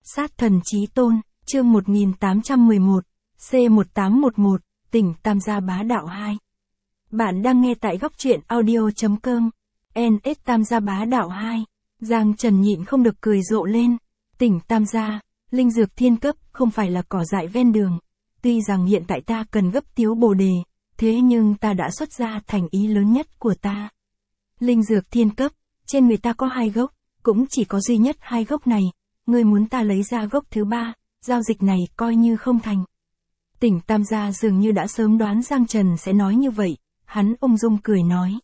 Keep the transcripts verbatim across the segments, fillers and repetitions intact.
Sát thần chí tôn, chương một nghìn tám trăm mười một, C một tám một một, tỉnh Tam Gia Bá Đạo hai. Bạn đang nghe tại góc truyện audio.com. en ét Tam Gia Bá Đạo hai. Giang Trần nhịn không được cười rộ lên. Tỉnh Tam Gia, linh dược thiên cấp, không phải là cỏ dại ven đường. Tuy rằng hiện tại ta cần gấp tiếu bồ đề, thế nhưng ta đã xuất ra thành ý lớn nhất của ta. Linh dược thiên cấp, trên người ta có hai gốc, cũng chỉ có duy nhất hai gốc này. Ngươi muốn ta lấy ra gốc thứ ba, giao dịch này coi như không thành. Tỉnh Tam Gia dường như đã sớm đoán Giang Trần sẽ nói như vậy, hắn ung dung cười nói.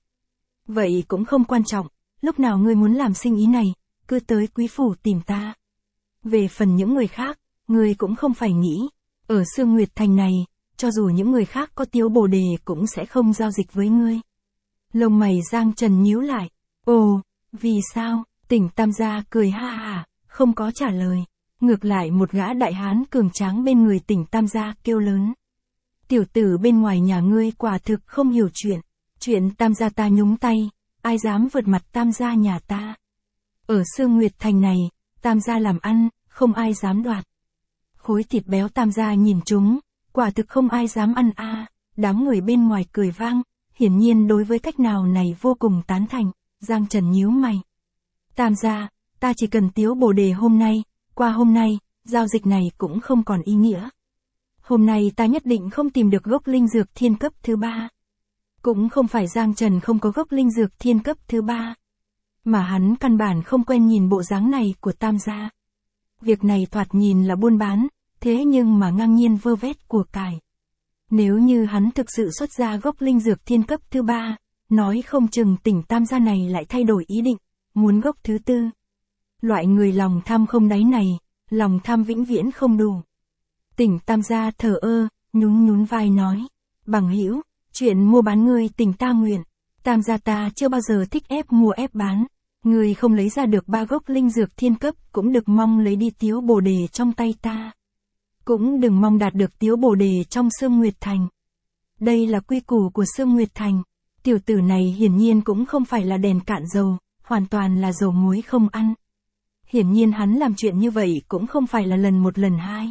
Vậy cũng không quan trọng, lúc nào ngươi muốn làm sinh ý này, cứ tới quý phủ tìm ta. Về phần những người khác, ngươi cũng không phải nghĩ, ở Sương Nguyệt Thành này, cho dù những người khác có tiếu bồ đề cũng sẽ không giao dịch với ngươi. Lông mày Giang Trần nhíu lại, ồ, vì sao? Tỉnh Tam Gia cười ha ha, không có trả lời. Ngược lại một gã đại hán cường tráng bên người tỉnh Tam Gia kêu lớn. Tiểu tử bên ngoài nhà ngươi quả thực không hiểu chuyện. Chuyện Tam Gia ta nhúng tay, ai dám vượt mặt Tam Gia nhà ta. Ở Sương Nguyệt Thành này, Tam Gia làm ăn, không ai dám đoạt. Khối thịt béo Tam Gia nhìn chúng, quả thực không ai dám ăn a. À. Đám người bên ngoài cười vang, hiển nhiên đối với cách nào này vô cùng tán thành. Giang Trần nhíu mày. Tam Gia, ta chỉ cần tiếu bồ đề hôm nay, qua hôm nay, giao dịch này cũng không còn ý nghĩa. Hôm nay ta nhất định không tìm được gốc linh dược thiên cấp thứ ba. Cũng không phải Giang Trần không có gốc linh dược thiên cấp thứ ba, mà hắn căn bản không quen nhìn bộ dáng này của Tam Gia. Việc này thoạt nhìn là buôn bán, thế nhưng mà ngang nhiên vơ vét của cải. Nếu như hắn thực sự xuất ra gốc linh dược thiên cấp thứ ba, nói không chừng tỉnh Tam Gia này lại thay đổi ý định, muốn gốc thứ tư. Loại người lòng tham không đáy này, lòng tham vĩnh viễn không đủ. Tỉnh Tam Gia thờ ơ, nhún nhún vai nói, bằng hữu, chuyện mua bán ngươi tỉnh ta nguyện. Tam Gia ta chưa bao giờ thích ép mua ép bán. Ngươi không lấy ra được ba gốc linh dược thiên cấp cũng đừng mong lấy đi tiếu bồ đề trong tay ta. Cũng đừng mong đạt được tiếu bồ đề trong Sương Nguyệt Thành. Đây là quy củ của Sương Nguyệt Thành. Tiểu tử này hiển nhiên cũng không phải là đèn cạn dầu, hoàn toàn là dầu muối không ăn. Hiển nhiên hắn làm chuyện như vậy cũng không phải là lần một lần hai.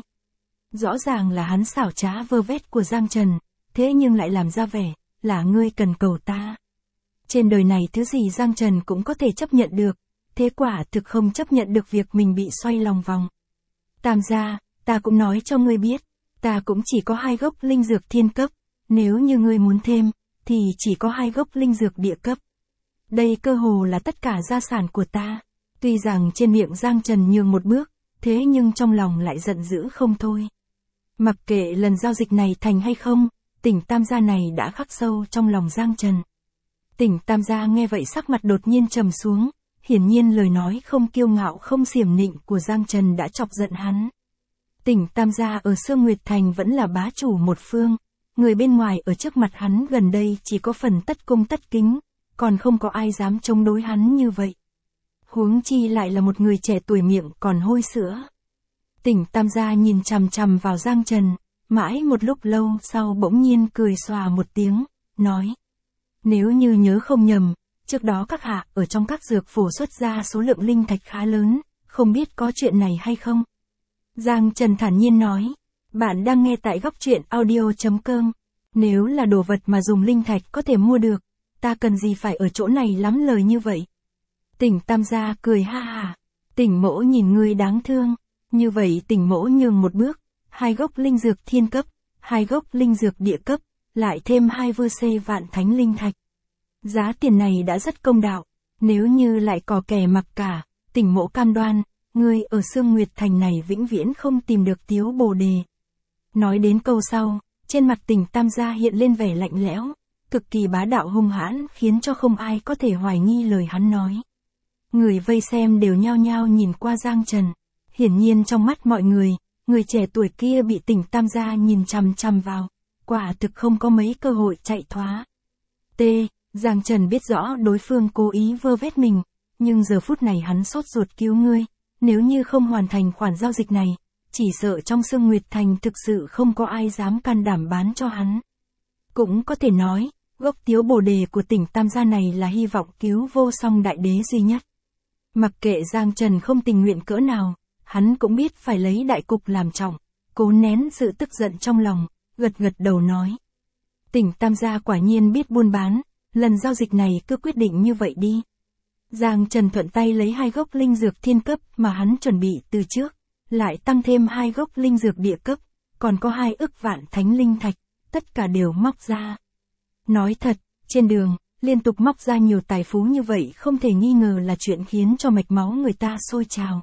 Rõ ràng là hắn xảo trá vơ vét của Giang Trần, thế nhưng lại làm ra vẻ, là ngươi cần cầu ta. Trên đời này thứ gì Giang Trần cũng có thể chấp nhận được, thế quả thực không chấp nhận được việc mình bị xoay lòng vòng. Tam Gia, ta cũng nói cho ngươi biết, ta cũng chỉ có hai gốc linh dược thiên cấp, nếu như ngươi muốn thêm, thì chỉ có hai gốc linh dược địa cấp. Đây cơ hồ là tất cả gia sản của ta. Tuy rằng trên miệng Giang Trần nhường một bước, thế nhưng trong lòng lại giận dữ không thôi. Mặc kệ lần giao dịch này thành hay không, tỉnh Tam Gia này đã khắc sâu trong lòng Giang Trần. Tỉnh Tam Gia nghe vậy sắc mặt đột nhiên trầm xuống, hiển nhiên lời nói không kiêu ngạo không xiểm nịnh của Giang Trần đã chọc giận hắn. Tỉnh Tam Gia ở Sương Nguyệt Thành vẫn là bá chủ một phương, người bên ngoài ở trước mặt hắn gần đây chỉ có phần tất cung tất kính, còn không có ai dám chống đối hắn như vậy. Huống chi lại là một người trẻ tuổi miệng còn hôi sữa. Tỉnh Tam Gia nhìn chằm chằm vào Giang Trần, mãi một lúc lâu sau bỗng nhiên cười xòa một tiếng, nói. Nếu như nhớ không nhầm, trước đó các hạ ở trong các dược phổ xuất ra số lượng linh thạch khá lớn, không biết có chuyện này hay không? Giang Trần thản nhiên nói, bạn đang nghe tại góc truyện audio.com. Nếu là đồ vật mà dùng linh thạch có thể mua được, ta cần gì phải ở chỗ này lắm lời như vậy? Tỉnh Tam Gia cười ha ha, tỉnh mỗ nhìn ngươi đáng thương, như vậy tỉnh mỗ nhường một bước, hai gốc linh dược thiên cấp, hai gốc linh dược địa cấp, lại thêm hai vơ xê vạn thánh linh thạch. Giá tiền này đã rất công đạo, nếu như lại có kẻ mặc cả, tỉnh mỗ cam đoan, ngươi ở Sương Nguyệt Thành này vĩnh viễn không tìm được tiếu bồ đề. Nói đến câu sau, trên mặt tỉnh Tam Gia hiện lên vẻ lạnh lẽo, cực kỳ bá đạo hung hãn khiến cho không ai có thể hoài nghi lời hắn nói. Người vây xem đều nhao nhao nhìn qua Giang Trần. Hiển nhiên trong mắt mọi người, người trẻ tuổi kia bị tỉnh Tam Gia nhìn chằm chằm vào, quả thực không có mấy cơ hội chạy thoát. T. Giang Trần biết rõ đối phương cố ý vơ vét mình, nhưng giờ phút này hắn sốt ruột cứu ngươi, nếu như không hoàn thành khoản giao dịch này, chỉ sợ trong Sương Nguyệt Thành thực sự không có ai dám can đảm bán cho hắn. Cũng có thể nói, gốc tiếu bồ đề của tỉnh Tam Gia này là hy vọng cứu vô song đại đế duy nhất. Mặc kệ Giang Trần không tình nguyện cỡ nào, hắn cũng biết phải lấy đại cục làm trọng, cố nén sự tức giận trong lòng, gật gật đầu nói. Tỉnh Tam gia quả nhiên biết buôn bán, lần giao dịch này cứ quyết định như vậy đi. Giang Trần thuận tay lấy hai gốc linh dược thiên cấp mà hắn chuẩn bị từ trước, lại tăng thêm hai gốc linh dược địa cấp, còn có hai ức vạn thánh linh thạch, tất cả đều móc ra. Nói thật, trên đường, liên tục móc ra nhiều tài phú như vậy không thể nghi ngờ là chuyện khiến cho mạch máu người ta sôi trào.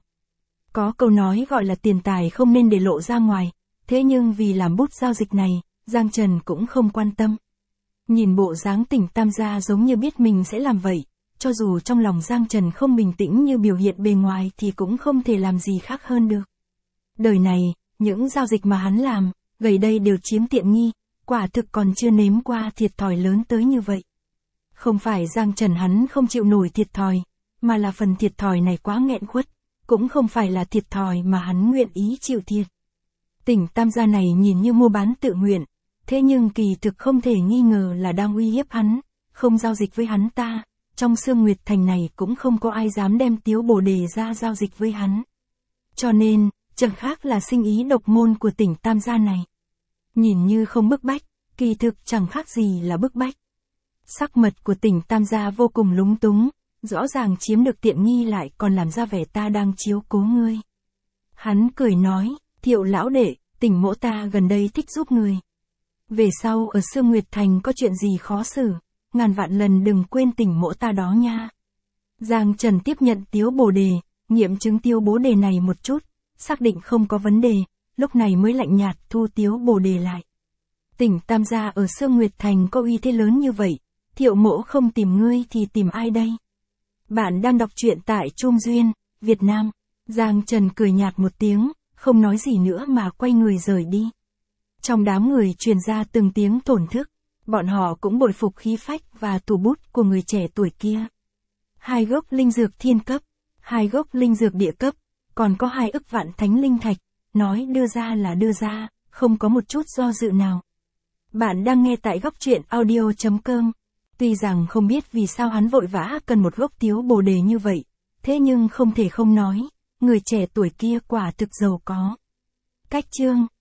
Có câu nói gọi là tiền tài không nên để lộ ra ngoài, thế nhưng vì làm bút giao dịch này, Giang Trần cũng không quan tâm. Nhìn bộ dáng Tỉnh Tam gia giống như biết mình sẽ làm vậy, cho dù trong lòng Giang Trần không bình tĩnh như biểu hiện bề ngoài thì cũng không thể làm gì khác hơn được. Đời này, những giao dịch mà hắn làm, gầy đây đều chiếm tiện nghi, quả thực còn chưa nếm qua thiệt thòi lớn tới như vậy. Không phải Giang Trần hắn không chịu nổi thiệt thòi, mà là phần thiệt thòi này quá nghẹn khuất, cũng không phải là thiệt thòi mà hắn nguyện ý chịu thiệt. Tỉnh Tam gia này nhìn như mua bán tự nguyện, thế nhưng kỳ thực không thể nghi ngờ là đang uy hiếp hắn, không giao dịch với hắn ta, trong Sương Nguyệt Thành này cũng không có ai dám đem Tiếu Bồ Đề ra giao dịch với hắn. Cho nên, chẳng khác là sinh ý độc môn của Tỉnh Tam gia này. Nhìn như không bức bách, kỳ thực chẳng khác gì là bức bách. Sắc mặt của Tỉnh Tam gia vô cùng lúng túng, rõ ràng chiếm được tiện nghi lại còn làm ra vẻ ta đang chiếu cố ngươi. Hắn cười nói, Thiệu lão đệ, Tỉnh mỗ ta gần đây thích giúp người. Về sau ở Sương Nguyệt Thành có chuyện gì khó xử, ngàn vạn lần đừng quên Tỉnh mỗ ta đó nha. Giang Trần tiếp nhận Tiếu Bồ Đề, nghiệm chứng Tiếu Bồ Đề này một chút, xác định không có vấn đề, lúc này mới lạnh nhạt thu Tiếu Bồ Đề lại. Tỉnh Tam gia ở Sương Nguyệt Thành có uy thế lớn như vậy, Thiệu mỗ không tìm ngươi thì tìm ai đây? Bạn đang đọc truyện tại Trung Duyên, Việt Nam. Giang Trần cười nhạt một tiếng, không nói gì nữa mà quay người rời đi. Trong đám người truyền ra từng tiếng thổn thức, bọn họ cũng bội phục khí phách và thủ bút của người trẻ tuổi kia. Hai gốc linh dược thiên cấp, hai gốc linh dược địa cấp, còn có hai ức vạn thánh linh thạch, nói đưa ra là đưa ra, không có một chút do dự nào. Bạn đang nghe tại góc truyện audio chấm com. Tuy rằng không biết vì sao hắn vội vã cần một gốc Tiếu Bồ Đề như vậy, thế nhưng không thể không nói, người trẻ tuổi kia quả thực giàu có. Cách chương